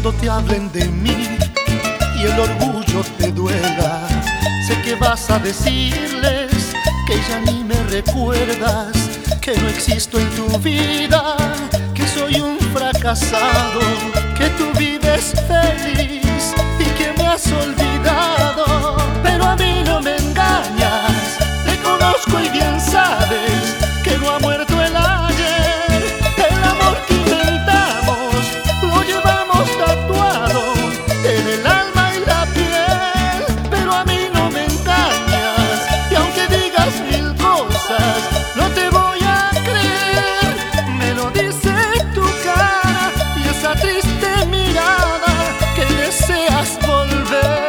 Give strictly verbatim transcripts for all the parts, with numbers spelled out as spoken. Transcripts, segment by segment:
Cuando te hablen de mí y el orgullo te duela, sé que vas a decirles que ya ni me recuerdas, que no existo en tu vida, que soy un fracasado, que tú vives feliz y que me has olvidado. Pero a mí no me engañas, te conozco y bien sabes que no ha muerto el ayer. El amor que inventamos lo llevamos tatuado en el alma y la piel. Pero a mí no me engañas, y aunque digas mil cosas no te voy a creer. Me lo dice tu cara y esa triste mirada que deseas volver.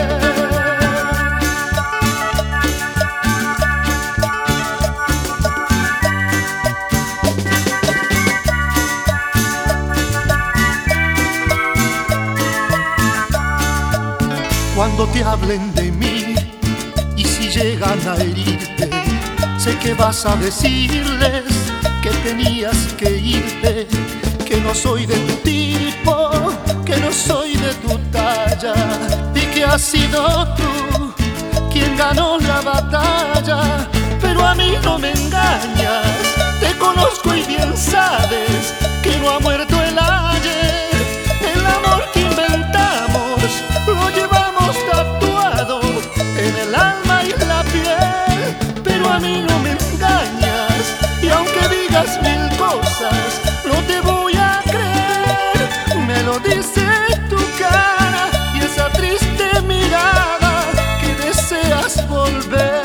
Cuando te hablen de mí y si llegan a herirte, sé que vas a decirles que tenías que irte, que no soy de tu tipo, que no soy de tu talla, y que has sido tú quien ganó la batalla. Pero a mí no me engañas, te conozco y bien sabes que no ha muerto el ayer. El amor que inventamos lo llevamos tatuado en el alma y la piel. Pero a mí no me engañas, y aunque digas mil cosas no te voy a creer. Me lo dice tu cara y esa triste mirada que deseas volver.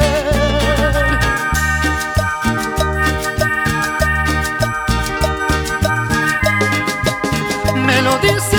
Me lo dice